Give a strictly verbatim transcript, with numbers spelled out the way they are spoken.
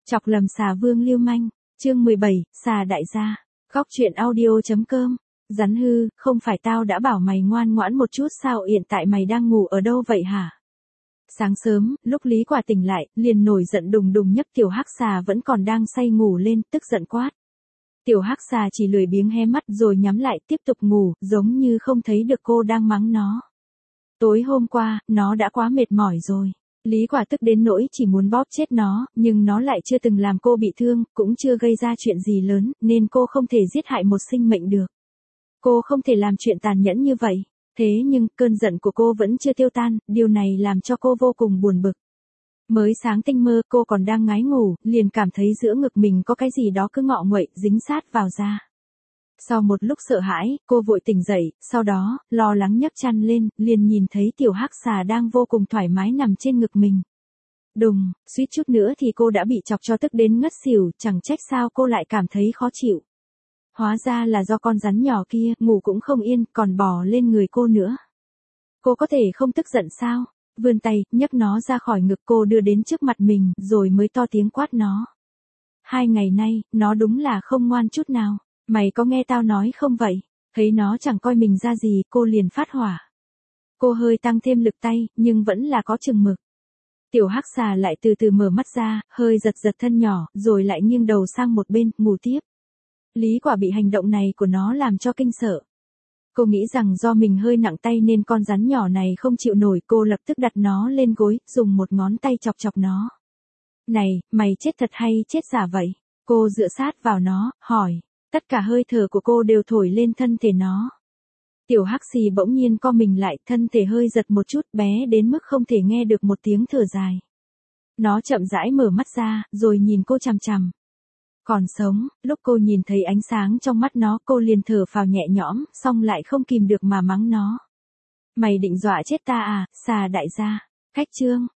Chọc lầm xà vương lưu manh, chương mười bảy, xà đại gia, góc truyện audio.com, rắn hư, không phải tao đã bảo mày ngoan ngoãn một chút sao, hiện tại mày đang ngủ ở đâu vậy hả? Sáng sớm, lúc Lý Quả tỉnh lại, liền nổi giận đùng đùng nhấc tiểu hắc xà vẫn còn đang say ngủ lên, tức giận quát. Tiểu hắc xà chỉ lười biếng hé mắt rồi nhắm lại tiếp tục ngủ, giống như không thấy được cô đang mắng nó. Tối hôm qua, nó đã quá mệt mỏi rồi. Lý Quả tức đến nỗi chỉ muốn bóp chết nó, nhưng nó lại chưa từng làm cô bị thương, cũng chưa gây ra chuyện gì lớn, nên cô không thể giết hại một sinh mệnh được. Cô không thể làm chuyện tàn nhẫn như vậy. Thế nhưng, cơn giận của cô vẫn chưa tiêu tan, điều này làm cho cô vô cùng buồn bực. Mới sáng tinh mơ, cô còn đang ngái ngủ, liền cảm thấy giữa ngực mình có cái gì đó cứ ngọ nguậy, dính sát vào da. Sau một lúc sợ hãi, cô vội tỉnh dậy, sau đó, lo lắng nhấc chăn lên, liền nhìn thấy tiểu hắc xà đang vô cùng thoải mái nằm trên ngực mình. Đùng, suýt chút nữa thì cô đã bị chọc cho tức đến ngất xỉu, chẳng trách sao cô lại cảm thấy khó chịu. Hóa ra là do con rắn nhỏ kia, ngủ cũng không yên, còn bò lên người cô nữa. Cô có thể không tức giận sao? Vươn tay, nhấc nó ra khỏi ngực cô đưa đến trước mặt mình, rồi mới to tiếng quát nó. Hai ngày nay, nó đúng là không ngoan chút nào. Mày có nghe tao nói không vậy? Thấy nó chẳng coi mình ra gì, cô liền phát hỏa. Cô hơi tăng thêm lực tay, nhưng vẫn là có chừng mực. Tiểu hắc xà lại từ từ mở mắt ra, hơi giật giật thân nhỏ, rồi lại nghiêng đầu sang một bên, ngủ tiếp. Lý Quả bị hành động này của nó làm cho kinh sợ. Cô nghĩ rằng do mình hơi nặng tay nên con rắn nhỏ này không chịu nổi, cô lập tức đặt nó lên gối, dùng một ngón tay chọc chọc nó. Này, mày chết thật hay chết giả vậy? Cô dựa sát vào nó, hỏi. Tất cả hơi thở của cô đều thổi lên thân thể nó. Tiểu hắc xì bỗng nhiên co mình lại, thân thể hơi giật một chút, bé đến mức không thể nghe được một tiếng thở dài. Nó chậm rãi mở mắt ra, rồi nhìn cô chằm chằm. Còn sống, lúc cô nhìn thấy ánh sáng trong mắt nó, cô liền thở phào nhẹ nhõm, xong lại không kìm được mà mắng nó. Mày định dọa chết ta à, xà đại gia. Cách chương.